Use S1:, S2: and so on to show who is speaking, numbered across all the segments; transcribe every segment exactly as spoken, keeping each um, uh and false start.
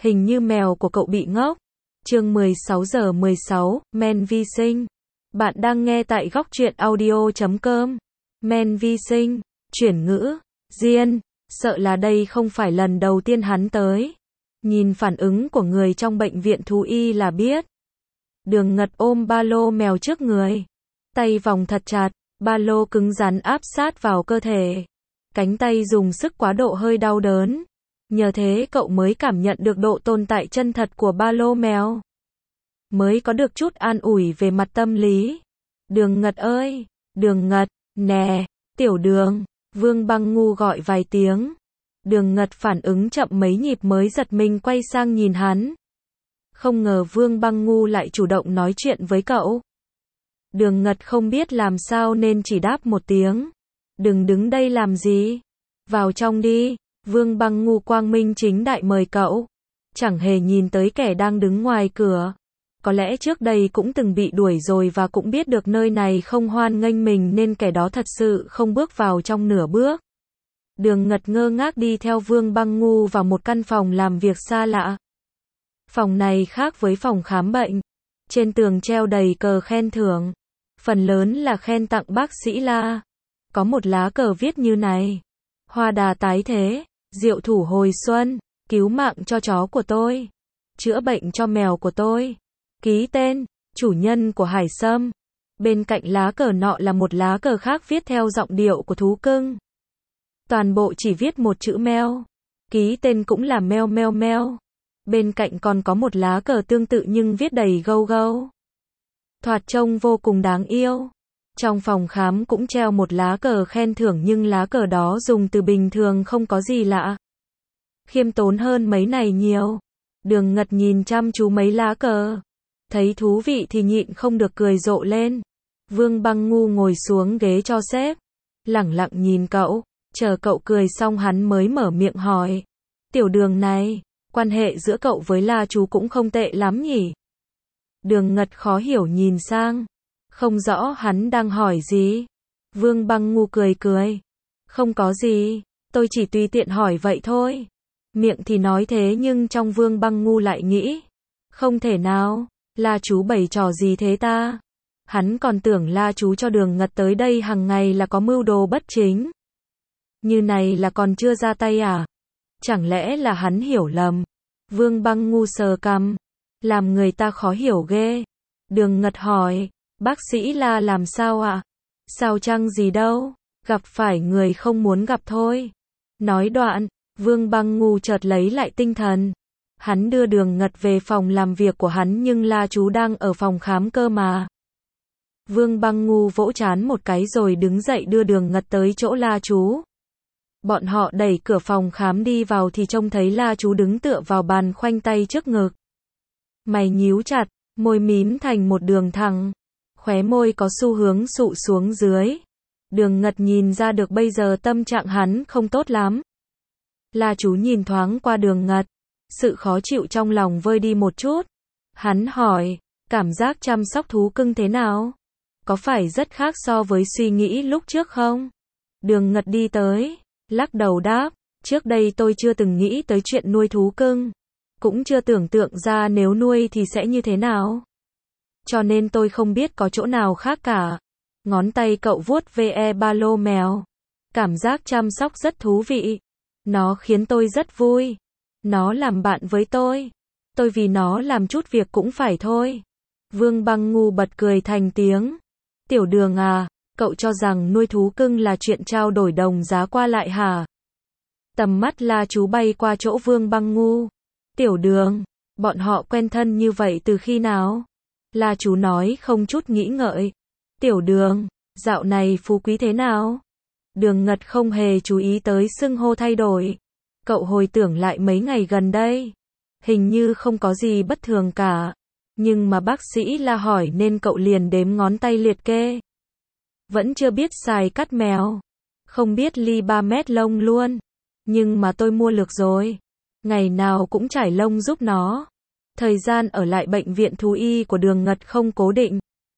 S1: Hình như mèo của cậu bị ngốc. Chương mười sáu giờ mười sáu, Men Vi Sinh. Bạn đang nghe tại góc truyện audio chấm com. Men Vi Sinh, chuyển ngữ, Diên, sợ là đây không phải lần đầu tiên hắn tới. Nhìn phản ứng của người trong bệnh viện thú y là biết. Đường Ngật ôm ba lô mèo trước người. Tay vòng thật chặt, ba lô cứng rắn áp sát vào cơ thể. Cánh tay dùng sức quá độ hơi đau đớn. Nhờ thế cậu mới cảm nhận được độ tồn tại chân thật của ba lô mèo. Mới có được chút an ủi về mặt tâm lý. Đường Ngật ơi, Đường Ngật, nè, tiểu đường, Vương Băng Ngu gọi vài tiếng. Đường Ngật phản ứng chậm mấy nhịp mới giật mình quay sang nhìn hắn. Không ngờ Vương Băng Ngu lại chủ động nói chuyện với cậu. Đường Ngật không biết làm sao nên chỉ đáp một tiếng. Đừng đứng đây làm gì? Vào trong đi. Vương Băng Ngu quang minh chính đại mời cậu. Chẳng hề nhìn tới kẻ đang đứng ngoài cửa. Có lẽ trước đây cũng từng bị đuổi rồi và cũng biết được nơi này không hoan nghênh mình nên kẻ đó thật sự không bước vào trong nửa bước. Đường Ngật ngơ ngác đi theo Vương Băng Ngu vào một căn phòng làm việc xa lạ. Phòng này khác với phòng khám bệnh. Trên tường treo đầy cờ khen thưởng. Phần lớn là khen tặng bác sĩ La. Có một lá cờ viết như này. Hoa đà tái thế, diệu thủ hồi xuân, cứu mạng cho chó của tôi, chữa bệnh cho mèo của tôi. Ký tên, chủ nhân của Hải Sâm. Bên cạnh lá cờ nọ là một lá cờ khác viết theo giọng điệu của thú cưng. Toàn bộ chỉ viết một chữ meo. Ký tên cũng là meo meo meo. Bên cạnh còn có một lá cờ tương tự nhưng viết đầy gâu gâu. Thoạt trông vô cùng đáng yêu. Trong phòng khám cũng treo một lá cờ khen thưởng nhưng lá cờ đó dùng từ bình thường không có gì lạ. Khiêm tốn hơn mấy này nhiều. Đường Ngật nhìn chăm chú mấy lá cờ. Thấy thú vị thì nhịn không được cười rộ lên. Vương Băng Ngu ngồi xuống ghế cho sếp. Lẳng lặng nhìn cậu. Chờ cậu cười xong hắn mới mở miệng hỏi. Tiểu Đường này, quan hệ giữa cậu với La chú cũng không tệ lắm nhỉ? Đường Ngật khó hiểu nhìn sang. Không rõ hắn đang hỏi gì. Vương Băng Ngu cười cười. Không có gì, tôi chỉ tùy tiện hỏi vậy thôi. Miệng thì nói thế nhưng trong Vương Băng Ngu lại nghĩ. Không thể nào, La chú bày trò gì thế ta? Hắn còn tưởng La chú cho Đường Ngật tới đây hàng ngày là có mưu đồ bất chính. Như này là còn chưa ra tay à? Chẳng lẽ là hắn hiểu lầm? Vương Băng Ngu sờ cằm. Làm người ta khó hiểu ghê. Đường Ngật hỏi. Bác sĩ La làm sao ạ? À? Sao chăng gì đâu, gặp phải người không muốn gặp thôi. Nói đoạn, Vương Băng Ngu chợt lấy lại tinh thần. Hắn đưa Đường Ngật về phòng làm việc của hắn nhưng La chú đang ở phòng khám cơ mà. Vương Băng Ngu vỗ trán một cái rồi đứng dậy đưa Đường Ngật tới chỗ La chú. Bọn họ đẩy cửa phòng khám đi vào thì trông thấy La chú đứng tựa vào bàn khoanh tay trước ngực. Mày nhíu chặt, môi mím thành một đường thẳng. Khóe môi có xu hướng sụ xuống dưới. Đường Ngật nhìn ra được bây giờ tâm trạng hắn không tốt lắm. La chú nhìn thoáng qua Đường Ngật. Sự khó chịu trong lòng vơi đi một chút. Hắn hỏi, cảm giác chăm sóc thú cưng thế nào? Có phải rất khác so với suy nghĩ lúc trước không? Đường Ngật đi tới, lắc đầu đáp, trước đây tôi chưa từng nghĩ tới chuyện nuôi thú cưng. Cũng chưa tưởng tượng ra nếu nuôi thì sẽ như thế nào. Cho nên tôi không biết có chỗ nào khác cả. Ngón tay cậu vuốt ve ba lô mèo. Cảm giác chăm sóc rất thú vị. Nó khiến tôi rất vui. Nó làm bạn với tôi. Tôi vì nó làm chút việc cũng phải thôi. Vương Băng Ngu bật cười thành tiếng. Tiểu Đường à, cậu cho rằng nuôi thú cưng là chuyện trao đổi đồng giá qua lại hả? Tầm mắt La chú bay qua chỗ Vương Băng Ngu. Tiểu Đường, bọn họ quen thân như vậy từ khi nào? La chú nói không chút nghĩ ngợi. Tiểu Đường, dạo này phú quý thế nào? Đường Ngật không hề chú ý tới xưng hô thay đổi. Cậu hồi tưởng lại mấy ngày gần đây. Hình như không có gì bất thường cả. Nhưng mà bác sĩ La hỏi nên cậu liền đếm ngón tay liệt kê. Vẫn chưa biết xài cắt mèo. Không biết ly ba mét lông luôn. Nhưng mà tôi mua lược rồi. Ngày nào cũng trải lông giúp nó. Thời gian ở lại bệnh viện thú y của Đường Ngật không cố định.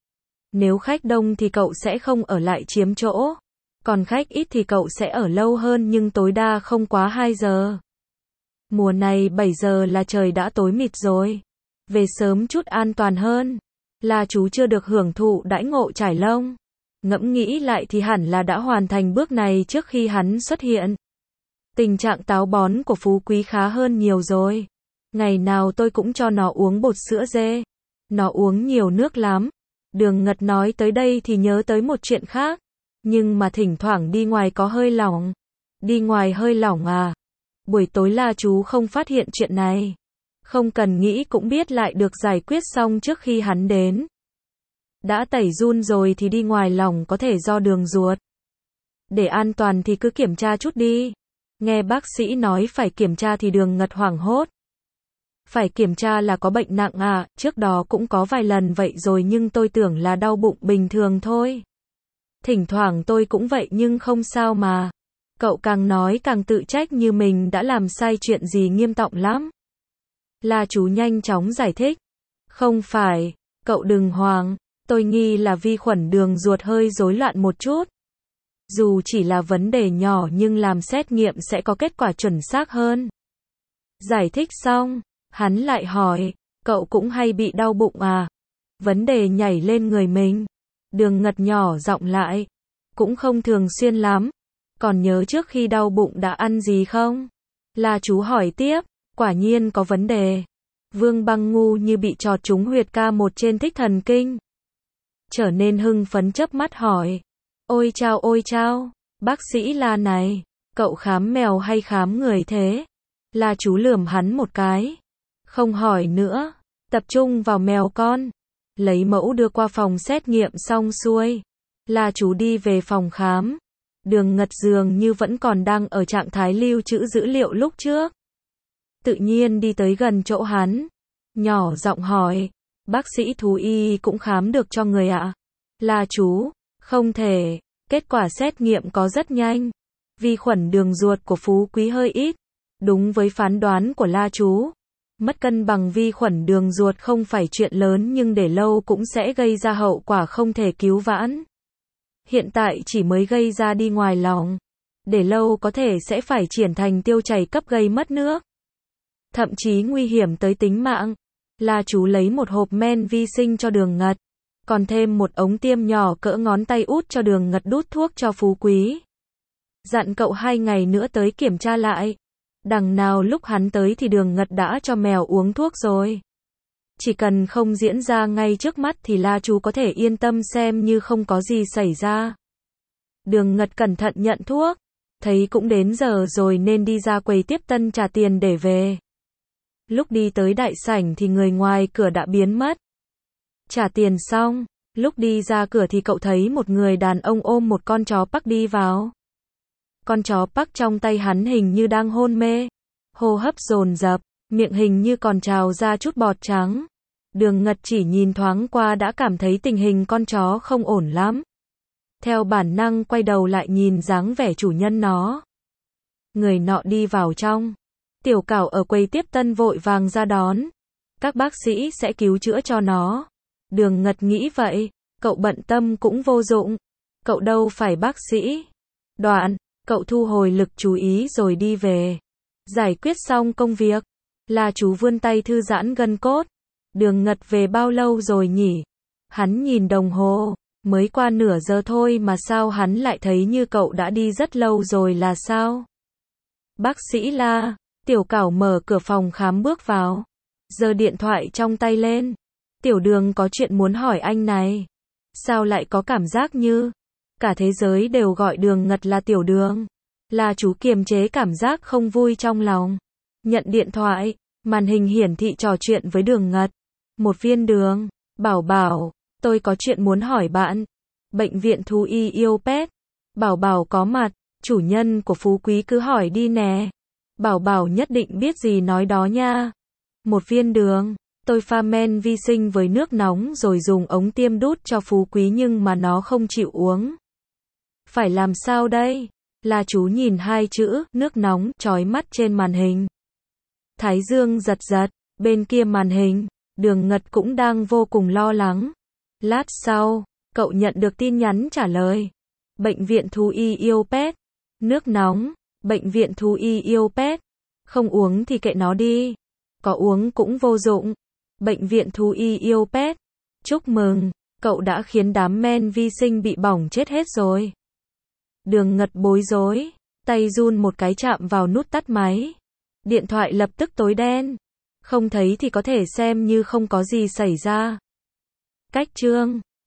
S1: Nếu khách đông thì cậu sẽ không ở lại chiếm chỗ. Còn khách ít thì cậu sẽ ở lâu hơn nhưng tối đa không quá hai giờ. Mùa này bảy giờ là trời đã tối mịt rồi. Về sớm chút an toàn hơn. Là chú chưa được hưởng thụ đãi ngộ trải lông. Ngẫm nghĩ lại thì hẳn là đã hoàn thành bước này trước khi hắn xuất hiện. Tình trạng táo bón của Phú Quý khá hơn nhiều rồi. Ngày nào tôi cũng cho nó uống bột sữa dê. Nó uống nhiều nước lắm. Đường Ngật nói tới đây thì nhớ tới một chuyện khác. Nhưng mà thỉnh thoảng đi ngoài có hơi lỏng. Đi ngoài hơi lỏng à? Buổi tối là chú không phát hiện chuyện này. Không cần nghĩ cũng biết lại được giải quyết xong trước khi hắn đến. Đã tẩy giun rồi thì đi ngoài lỏng có thể do đường ruột. Để an toàn thì cứ kiểm tra chút đi. Nghe bác sĩ nói phải kiểm tra thì Đường Ngật hoảng hốt. Phải kiểm tra là có bệnh nặng à? Trước đó cũng có vài lần vậy rồi nhưng tôi tưởng là đau bụng bình thường thôi. Thỉnh thoảng tôi cũng vậy nhưng không sao mà. Cậu càng nói càng tự trách như mình đã làm sai chuyện gì nghiêm trọng lắm. La chú nhanh chóng giải thích. Không phải, cậu đừng hoang, tôi nghi là vi khuẩn đường ruột hơi rối loạn một chút. Dù chỉ là vấn đề nhỏ nhưng làm xét nghiệm sẽ có kết quả chuẩn xác hơn. Giải thích xong, hắn lại hỏi, cậu cũng hay bị đau bụng à? Vấn đề nhảy lên người mình. Đường Ngật nhỏ giọng lại, cũng không thường xuyên lắm. Còn nhớ trước khi đau bụng đã ăn gì không? La chú hỏi tiếp, quả nhiên có vấn đề. Vương Băng ngu như bị chọt trúng huyệt ca một trên thích thần kinh. Trở nên hưng phấn chớp mắt hỏi. Ôi chao ôi chao, bác sĩ La này, cậu khám mèo hay khám người thế? La chú lườm hắn một cái. Không hỏi nữa, tập trung vào mèo con. Lấy mẫu đưa qua phòng xét nghiệm xong xuôi. La chú đi về phòng khám. Đường Ngật dường như vẫn còn đang ở trạng thái lưu trữ dữ liệu lúc trước. Tự nhiên đi tới gần chỗ hắn. Nhỏ giọng hỏi. Bác sĩ thú y cũng khám được cho người ạ? À? La chú. Không thể. Kết quả xét nghiệm có rất nhanh. Vi khuẩn đường ruột của Phú Quý hơi ít. Đúng với phán đoán của La chú. Mất cân bằng vi khuẩn đường ruột không phải chuyện lớn nhưng để lâu cũng sẽ gây ra hậu quả không thể cứu vãn. Hiện tại chỉ mới gây ra đi ngoài lòng. Để lâu có thể sẽ phải chuyển thành tiêu chảy cấp gây mất nước. Thậm chí nguy hiểm tới tính mạng. La chú lấy một hộp men vi sinh cho Đường Ngật. Còn thêm một ống tiêm nhỏ cỡ ngón tay út cho Đường Ngật đút thuốc cho Phú Quý. Dặn cậu hai ngày nữa tới kiểm tra lại. Đằng nào lúc hắn tới thì Đường Ngật đã cho mèo uống thuốc rồi. Chỉ cần không diễn ra ngay trước mắt thì La chú có thể yên tâm xem như không có gì xảy ra. Đường Ngật cẩn thận nhận thuốc. Thấy cũng đến giờ rồi nên đi ra quầy tiếp tân trả tiền để về. Lúc đi tới đại sảnh thì người ngoài cửa đã biến mất. Trả tiền xong, lúc đi ra cửa thì cậu thấy một người đàn ông ôm một con chó Park đi vào. Con chó Park trong tay hắn hình như đang hôn mê. Hô hấp dồn dập, miệng hình như còn trào ra chút bọt trắng. Đường Ngật chỉ nhìn thoáng qua đã cảm thấy tình hình con chó không ổn lắm. Theo bản năng quay đầu lại nhìn dáng vẻ chủ nhân nó. Người nọ đi vào trong. Tiểu Cảo ở quầy tiếp tân vội vàng ra đón. Các bác sĩ sẽ cứu chữa cho nó. Đường Ngật nghĩ vậy, cậu bận tâm cũng vô dụng. Cậu đâu phải bác sĩ. Đoạn, cậu thu hồi lực chú ý rồi đi về. Giải quyết xong công việc. La chú vươn tay thư giãn gân cốt. Đường Ngật về bao lâu rồi nhỉ? Hắn nhìn đồng hồ. Mới qua nửa giờ thôi mà sao hắn lại thấy như cậu đã đi rất lâu rồi là sao? Bác sĩ La. Tiểu Cảo mở cửa phòng khám bước vào. Giơ điện thoại trong tay lên. Tiểu Đường có chuyện muốn hỏi anh này. Sao lại có cảm giác như cả thế giới đều gọi Đường Ngật là Tiểu Đường? La chú kiềm chế cảm giác không vui trong lòng. Nhận điện thoại, màn hình hiển thị trò chuyện với Đường Ngật. Một viên đường, Bảo Bảo, tôi có chuyện muốn hỏi bạn. Bệnh viện thú y yêu pet. Bảo Bảo có mặt, chủ nhân của Phú Quý cứ hỏi đi nè. Bảo Bảo nhất định biết gì nói đó nha. Một viên đường, tôi pha men vi sinh với nước nóng rồi dùng ống tiêm đút cho Phú Quý nhưng mà nó không chịu uống. Phải làm sao đây? La chú nhìn hai chữ, nước nóng, chói mắt trên màn hình. Thái dương giật giật, bên kia màn hình, Đường Ngật cũng đang vô cùng lo lắng. Lát sau, cậu nhận được tin nhắn trả lời. Bệnh viện thú y yêu pet. Nước nóng, bệnh viện thú y yêu pet. Không uống thì kệ nó đi. Có uống cũng vô dụng. Bệnh viện thú y yêu pet. Chúc mừng, cậu đã khiến đám men vi sinh bị bỏng chết hết rồi. Đường Ngật bối rối, tay run một cái chạm vào nút tắt máy. Điện thoại lập tức tối đen. Không thấy thì có thể xem như không có gì xảy ra. Cách chương